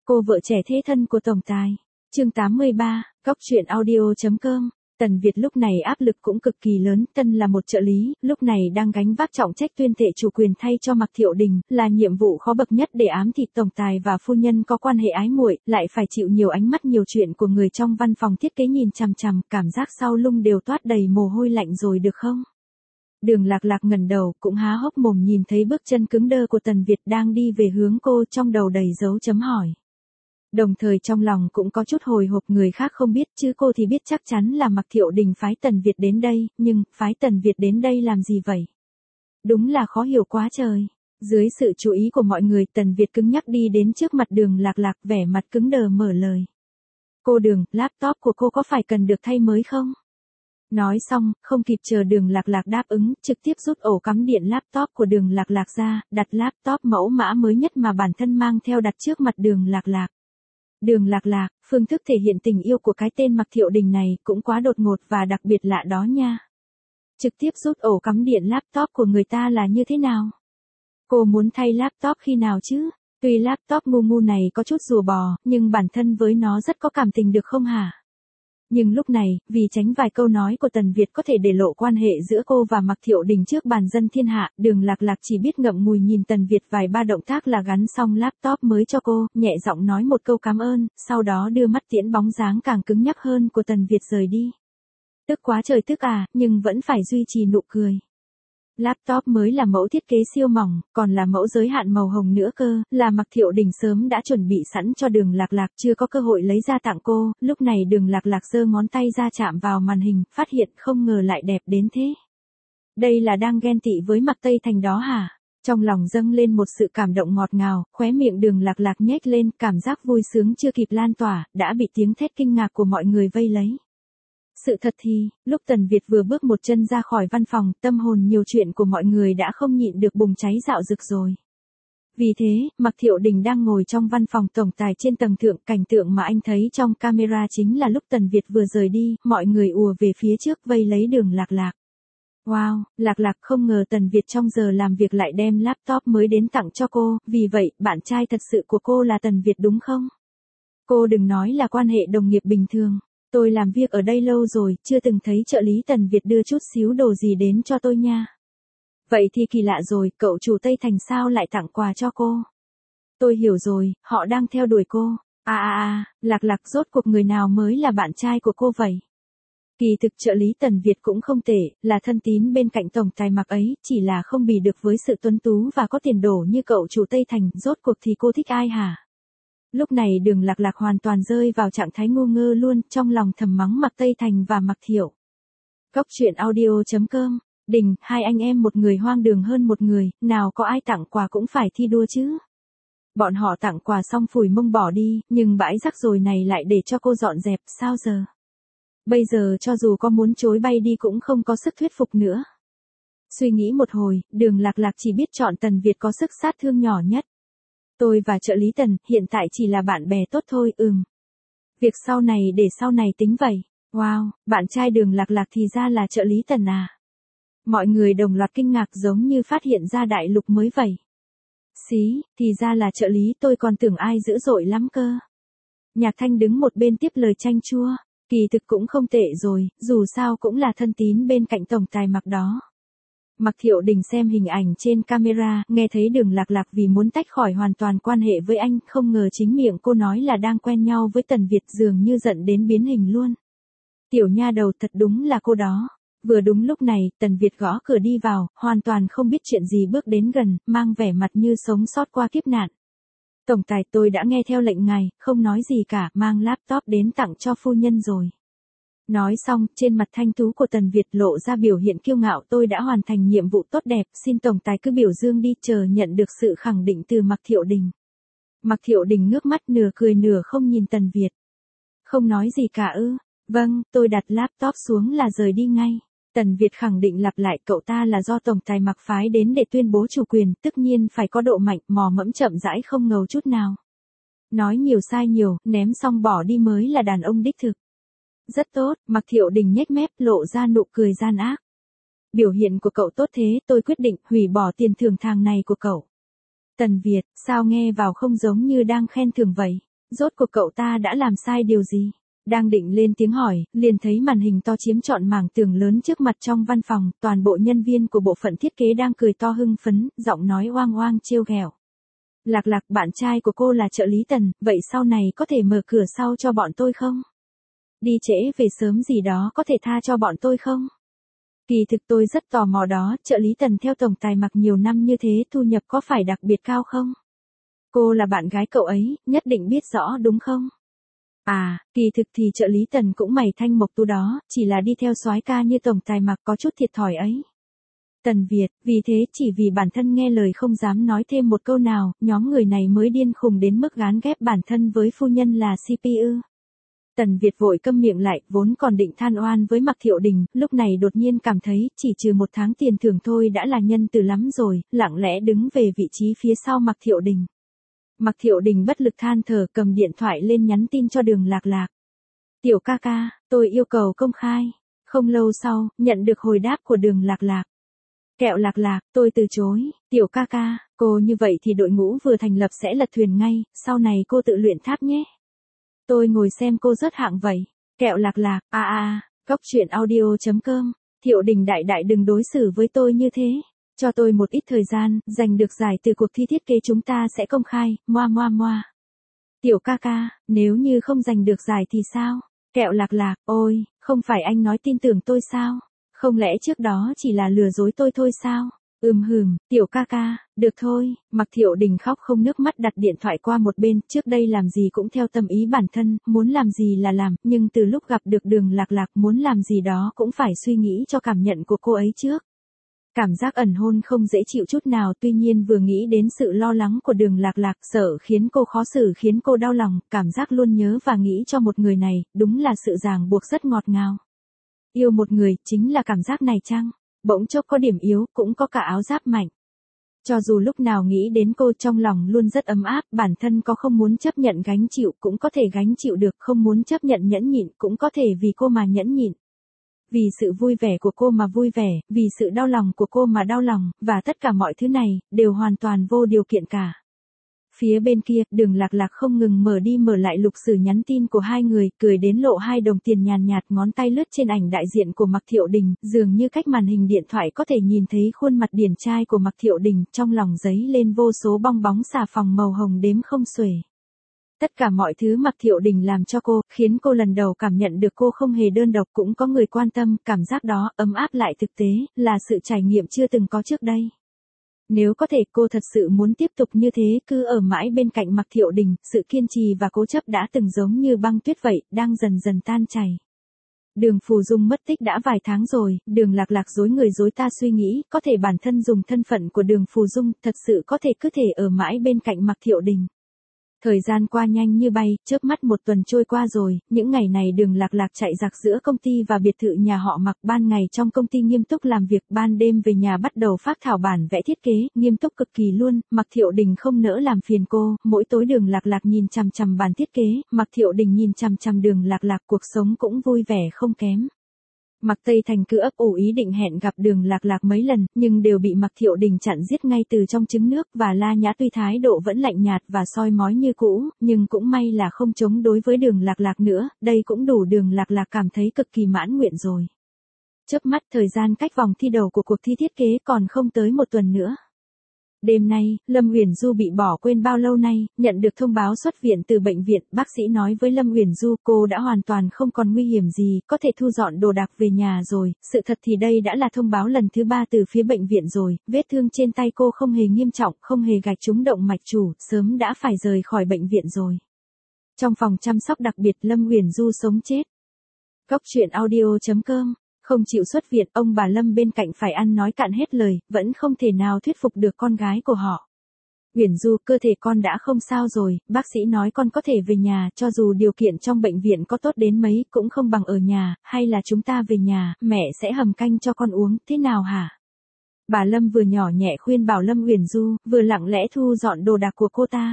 Cô vợ trẻ thế thân của tổng tài. Chương 83, Góc truyện audio.com. Tần Việt lúc này áp lực cũng cực kỳ lớn, Tân là một trợ lý, lúc này đang gánh vác trọng trách tuyên thệ chủ quyền thay cho Mạc Thiệu Đình, là nhiệm vụ khó bậc nhất để ám thị tổng tài và phu nhân có quan hệ ái muội, lại phải chịu nhiều ánh mắt nhiều chuyện của người trong văn phòng thiết kế nhìn chằm chằm, cảm giác sau lưng đều toát đầy mồ hôi lạnh rồi được không? Đường Lạc Lạc ngẩng đầu, cũng há hốc mồm nhìn thấy bước chân cứng đơ của Tần Việt đang đi về hướng cô, trong đầu đầy dấu chấm hỏi. Đồng thời trong lòng cũng có chút hồi hộp, người khác không biết chứ cô thì biết chắc chắn là Mạc Thiệu Đình phái Tần Việt đến đây, nhưng phái Tần Việt đến đây làm gì vậy? Đúng là khó hiểu quá trời. Dưới sự chú ý của mọi người, Tần Việt cứng nhắc đi đến trước mặt Đường Lạc Lạc, vẻ mặt cứng đờ mở lời. Cô Đường, laptop của cô có phải cần được thay mới không? Nói xong, không kịp chờ Đường Lạc Lạc đáp ứng, trực tiếp rút ổ cắm điện laptop của Đường Lạc Lạc ra, đặt laptop mẫu mã mới nhất mà bản thân mang theo đặt trước mặt Đường Lạc Lạc. Đường Lạc Lạc, phương thức thể hiện tình yêu của cái tên Mạc Thiệu Đình này cũng quá đột ngột và đặc biệt lạ đó nha. Trực tiếp rút ổ cắm điện laptop của người ta là như thế nào? Cô muốn thay laptop khi nào chứ? Tuy laptop ngu ngu này có chút rùa bò, nhưng bản thân với nó rất có cảm tình được không hả? Nhưng lúc này, vì tránh vài câu nói của Tần Việt có thể để lộ quan hệ giữa cô và Mạc Thiệu Đình trước bàn dân thiên hạ, Đường Lạc Lạc chỉ biết ngậm ngùi nhìn Tần Việt vài ba động tác là gắn xong laptop mới cho cô, nhẹ giọng nói một câu cảm ơn, sau đó đưa mắt tiễn bóng dáng càng cứng nhắc hơn của Tần Việt rời đi. Tức quá trời tức à, nhưng vẫn phải duy trì nụ cười. Laptop mới là mẫu thiết kế siêu mỏng, còn là mẫu giới hạn màu hồng nữa cơ, là Mạc Thiệu Đình sớm đã chuẩn bị sẵn cho Đường Lạc Lạc, chưa có cơ hội lấy ra tặng cô, lúc này Đường Lạc Lạc giơ ngón tay ra chạm vào màn hình, phát hiện không ngờ lại đẹp đến thế. Đây là đang ghen tị với Mạc Tây Thành đó hả? Trong lòng dâng lên một sự cảm động ngọt ngào, khóe miệng Đường Lạc Lạc nhếch lên, cảm giác vui sướng chưa kịp lan tỏa, đã bị tiếng thét kinh ngạc của mọi người vây lấy. Sự thật thì, lúc Tần Việt vừa bước một chân ra khỏi văn phòng, tâm hồn nhiều chuyện của mọi người đã không nhịn được bùng cháy rạo rực rồi. Vì thế, Mạc Thiệu Đình đang ngồi trong văn phòng tổng tài trên tầng thượng, cảnh tượng mà anh thấy trong camera chính là lúc Tần Việt vừa rời đi, mọi người ùa về phía trước vây lấy Đường Lạc Lạc. Wow, Lạc Lạc, không ngờ Tần Việt trong giờ làm việc lại đem laptop mới đến tặng cho cô, vì vậy, bạn trai thật sự của cô là Tần Việt đúng không? Cô đừng nói là quan hệ đồng nghiệp bình thường. Tôi làm việc ở đây lâu rồi, chưa từng thấy trợ lý Tần Việt đưa chút xíu đồ gì đến cho tôi nha. Vậy thì kỳ lạ rồi, cậu chủ Tây Thành sao lại tặng quà cho cô? Tôi hiểu rồi, họ đang theo đuổi cô. Lạc Lạc, rốt cuộc người nào mới là bạn trai của cô vậy? Kỳ thực trợ lý Tần Việt cũng không tệ, là thân tín bên cạnh tổng tài Mạc ấy, chỉ là không bì được với sự tuấn tú và có tiền đồ như cậu chủ Tây Thành, rốt cuộc thì cô thích ai hả? Lúc này Đường Lạc Lạc hoàn toàn rơi vào trạng thái ngu ngơ luôn, trong lòng thầm mắng Mạc Tây Thành và Mạc Thiệu. Góc truyện audio.com. Đình, hai anh em một người hoang đường hơn một người, nào có ai tặng quà cũng phải thi đua chứ. Bọn họ tặng quà xong phủi mông bỏ đi, nhưng bãi rác rồi này lại để cho cô dọn dẹp, sao giờ? Bây giờ cho dù có muốn chối bay đi cũng không có sức thuyết phục nữa. Suy nghĩ một hồi, Đường Lạc Lạc chỉ biết chọn Tần Việt có sức sát thương nhỏ nhất. Tôi và trợ lý Tần, hiện tại chỉ là bạn bè tốt thôi, Việc sau này để sau này tính vậy. Wow, bạn trai Đường Lạc Lạc thì ra là trợ lý Tần à? Mọi người đồng loạt kinh ngạc giống như phát hiện ra đại lục mới vậy. Xí, thì ra là trợ lý, tôi còn tưởng ai dữ dội lắm cơ. Nhạc Thanh đứng một bên tiếp lời chanh chua, kỳ thực cũng không tệ rồi, dù sao cũng là thân tín bên cạnh tổng tài Mạc đó. Mạc Thiệu Đình xem hình ảnh trên camera, nghe thấy Đường Lạc Lạc vì muốn tách khỏi hoàn toàn quan hệ với anh, không ngờ chính miệng cô nói là đang quen nhau với Tần Việt, dường như giận đến biến hình luôn. Tiểu nha đầu, thật đúng là cô đó. Vừa đúng lúc này, Tần Việt gõ cửa đi vào, hoàn toàn không biết chuyện gì bước đến gần, mang vẻ mặt như sống sót qua kiếp nạn. Tổng tài, tôi đã nghe theo lệnh ngài, không nói gì cả, mang laptop đến tặng cho phu nhân rồi. Nói xong, trên mặt thanh tú của Tần Việt lộ ra biểu hiện kiêu ngạo, tôi đã hoàn thành nhiệm vụ tốt đẹp, xin tổng tài cứ biểu dương đi, chờ nhận được sự khẳng định từ Mạc Thiệu Đình. Mạc Thiệu Đình ngước mắt nửa cười nửa không nhìn Tần Việt. Không nói gì cả ư? Vâng, tôi đặt laptop xuống là rời đi ngay. Tần Việt khẳng định lặp lại, cậu ta là do tổng tài Mạc phái đến để tuyên bố chủ quyền, tất nhiên phải có độ mạnh, mò mẫm chậm rãi không ngầu chút nào. Nói nhiều sai nhiều, ném xong bỏ đi mới là đàn ông đích thực. Rất tốt, Mạc Thiệu Đình nhếch mép lộ ra nụ cười gian ác. Biểu hiện của cậu tốt thế, tôi quyết định hủy bỏ tiền thưởng tháng này của cậu. Tần Việt, sao nghe vào không giống như đang khen thưởng vậy? Rốt cuộc cậu ta đã làm sai điều gì? Đang định lên tiếng hỏi, liền thấy màn hình to chiếm trọn mảng tường lớn trước mặt trong văn phòng, toàn bộ nhân viên của bộ phận thiết kế đang cười to hưng phấn, giọng nói oang oang trêu ghẹo. Lạc Lạc, bạn trai của cô là trợ lý Tần, vậy sau này có thể mở cửa sau cho bọn tôi không? Đi trễ về sớm gì đó có thể tha cho bọn tôi không? Kỳ thực tôi rất tò mò đó, trợ lý Tần theo tổng tài Mặc nhiều năm như thế thu nhập có phải đặc biệt cao không? Cô là bạn gái cậu ấy, nhất định biết rõ đúng không? À, kỳ thực thì trợ lý Tần cũng mày thanh mộc tu đó, chỉ là đi theo soái ca như tổng tài Mặc có chút thiệt thòi ấy. Tần Việt, vì thế chỉ vì bản thân nghe lời không dám nói thêm một câu nào, nhóm người này mới điên khùng đến mức gán ghép bản thân với phu nhân là CPU. Tần Việt vội câm miệng lại, vốn còn định than oan với Mạc Thiệu Đình, lúc này đột nhiên cảm thấy chỉ trừ 1 tháng tiền thưởng thôi đã là nhân từ lắm rồi, lặng lẽ đứng về vị trí phía sau Mạc Thiệu Đình. Mạc Thiệu Đình bất lực than thở, cầm điện thoại lên nhắn tin cho Đường Lạc Lạc. Tiểu ca ca, tôi yêu cầu công khai. Không lâu sau, nhận được hồi đáp của Đường Lạc Lạc. Kẹo Lạc Lạc, tôi từ chối. Tiểu ca ca, cô như vậy thì đội ngũ vừa thành lập sẽ lật thuyền ngay, sau này cô tự luyện tháp nhé. Tôi ngồi xem cô rớt hạng vậy. Kẹo Lạc Lạc, Cóc truyện audio.com. Thiệu Đình đại đại đừng đối xử với tôi như thế. Cho tôi một ít thời gian, giành được giải từ cuộc thi thiết kế chúng ta sẽ công khai, moa moa moa. Tiểu ca ca, nếu như không giành được giải thì sao? Kẹo Lạc Lạc, ôi, không phải anh nói tin tưởng tôi sao? Không lẽ trước đó chỉ là lừa dối tôi thôi sao? Tiểu ca ca, được thôi. Mạc Thiệu Đình khóc không nước mắt đặt điện thoại qua một bên, trước đây làm gì cũng theo tâm ý bản thân, muốn làm gì là làm, nhưng từ lúc gặp được Đường Lạc Lạc muốn làm gì đó cũng phải suy nghĩ cho cảm nhận của cô ấy trước. Cảm giác ẩn hôn không dễ chịu chút nào, tuy nhiên vừa nghĩ đến sự lo lắng của Đường Lạc Lạc, sợ khiến cô khó xử khiến cô đau lòng, cảm giác luôn nhớ và nghĩ cho một người này, đúng là sự ràng buộc rất ngọt ngào. Yêu một người, chính là cảm giác này chăng? Bỗng chốc có điểm yếu, cũng có cả áo giáp mạnh. Cho dù lúc nào nghĩ đến cô trong lòng luôn rất ấm áp, bản thân có không muốn chấp nhận gánh chịu cũng có thể gánh chịu được, không muốn chấp nhận nhẫn nhịn cũng có thể vì cô mà nhẫn nhịn. Vì sự vui vẻ của cô mà vui vẻ, vì sự đau lòng của cô mà đau lòng, và tất cả mọi thứ này, đều hoàn toàn vô điều kiện cả. Phía bên kia, Đường Lạc Lạc không ngừng mở đi mở lại lục sử nhắn tin của hai người, cười đến lộ 2 đồng tiền nhàn nhạt, ngón tay lướt trên ảnh đại diện của Mạc Thiệu Đình, dường như cách màn hình điện thoại có thể nhìn thấy khuôn mặt điển trai của Mạc Thiệu Đình, trong lòng giấy lên vô số bong bóng xà phòng màu hồng đếm không xuể. Tất cả mọi thứ Mạc Thiệu Đình làm cho cô, khiến cô lần đầu cảm nhận được cô không hề đơn độc, cũng có người quan tâm, cảm giác đó, ấm áp lại thực tế, là sự trải nghiệm chưa từng có trước đây. Nếu có thể cô thật sự muốn tiếp tục như thế, cứ ở mãi bên cạnh Mạc Thiệu Đình, sự kiên trì và cố chấp đã từng giống như băng tuyết vậy, đang dần dần tan chảy. Đường Phù Dung mất tích đã vài tháng rồi, Đường Lạc Lạc dối người dối ta suy nghĩ, có thể bản thân dùng thân phận của Đường Phù Dung, thật sự có thể cứ thể ở mãi bên cạnh Mạc Thiệu Đình. Thời gian qua nhanh như bay, chớp mắt 1 tuần trôi qua rồi, những ngày này Đường Lạc Lạc chạy rạc giữa công ty và biệt thự nhà họ Mạc, ban ngày trong công ty nghiêm túc làm việc, ban đêm về nhà bắt đầu phác thảo bản vẽ thiết kế, nghiêm túc cực kỳ luôn. Mạc Thiệu Đình không nỡ làm phiền cô, mỗi tối Đường Lạc Lạc nhìn chằm chằm bản thiết kế, Mạc Thiệu Đình nhìn chằm chằm Đường Lạc Lạc, cuộc sống cũng vui vẻ không kém. Mạc Tây Thành cứ ấp ủ ý định hẹn gặp Đường Lạc Lạc mấy lần, nhưng đều bị Mạc Thiệu Đình chặn giết ngay từ trong trứng nước, và La Nhã tuy thái độ vẫn lạnh nhạt và soi mói như cũ, nhưng cũng may là không chống đối với Đường Lạc Lạc nữa, đây cũng đủ Đường Lạc Lạc cảm thấy cực kỳ mãn nguyện rồi. Chớp mắt thời gian cách vòng thi đầu của cuộc thi thiết kế còn không tới 1 tuần nữa. Đêm nay, Lâm Uyển Du bị bỏ quên bao lâu nay, nhận được thông báo xuất viện từ bệnh viện, bác sĩ nói với Lâm Uyển Du cô đã hoàn toàn không còn nguy hiểm gì, có thể thu dọn đồ đạc về nhà rồi, sự thật thì đây đã là thông báo lần thứ 3 từ phía bệnh viện rồi, vết thương trên tay cô không hề nghiêm trọng, không hề gạch trúng động mạch chủ, sớm đã phải rời khỏi bệnh viện rồi. Trong phòng chăm sóc đặc biệt Lâm Uyển Du sống chết. Cóc truyện audio.com. Không chịu xuất viện, ông bà Lâm bên cạnh phải ăn nói cạn hết lời, vẫn không thể nào thuyết phục được con gái của họ. Uyển Du, cơ thể con đã không sao rồi, bác sĩ nói con có thể về nhà, cho dù điều kiện trong bệnh viện có tốt đến mấy, cũng không bằng ở nhà, hay là chúng ta về nhà, mẹ sẽ hầm canh cho con uống, thế nào hả? Bà Lâm vừa nhỏ nhẹ khuyên bảo Lâm Uyển Du, vừa lặng lẽ thu dọn đồ đạc của cô ta.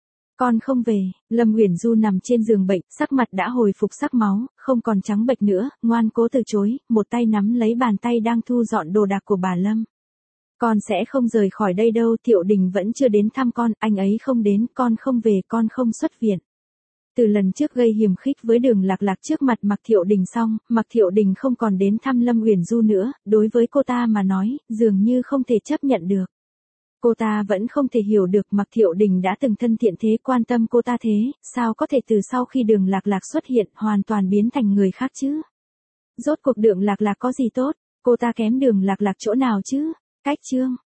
Con không về. Lâm Uyển Du nằm trên giường bệnh, sắc mặt đã hồi phục sắc máu, không còn trắng bệch nữa, ngoan cố từ chối, một tay nắm lấy bàn tay đang thu dọn đồ đạc của bà Lâm. Con sẽ không rời khỏi đây đâu, Thiệu Đình vẫn chưa đến thăm con, anh ấy không đến, con không về, con không xuất viện. Từ lần trước gây hiềm khích với Đường Lạc Lạc trước mặt Mạc Thiệu Đình xong, Mạc Thiệu Đình không còn đến thăm Lâm Uyển Du nữa, đối với cô ta mà nói, dường như không thể chấp nhận được. Cô ta vẫn không thể hiểu được Mạc Thiệu Đình đã từng thân thiện thế quan tâm cô ta thế, sao có thể từ sau khi Đường Lạc Lạc xuất hiện hoàn toàn biến thành người khác chứ? Rốt cuộc Đường Lạc Lạc có gì tốt, cô ta kém Đường Lạc Lạc chỗ nào chứ? Cách chương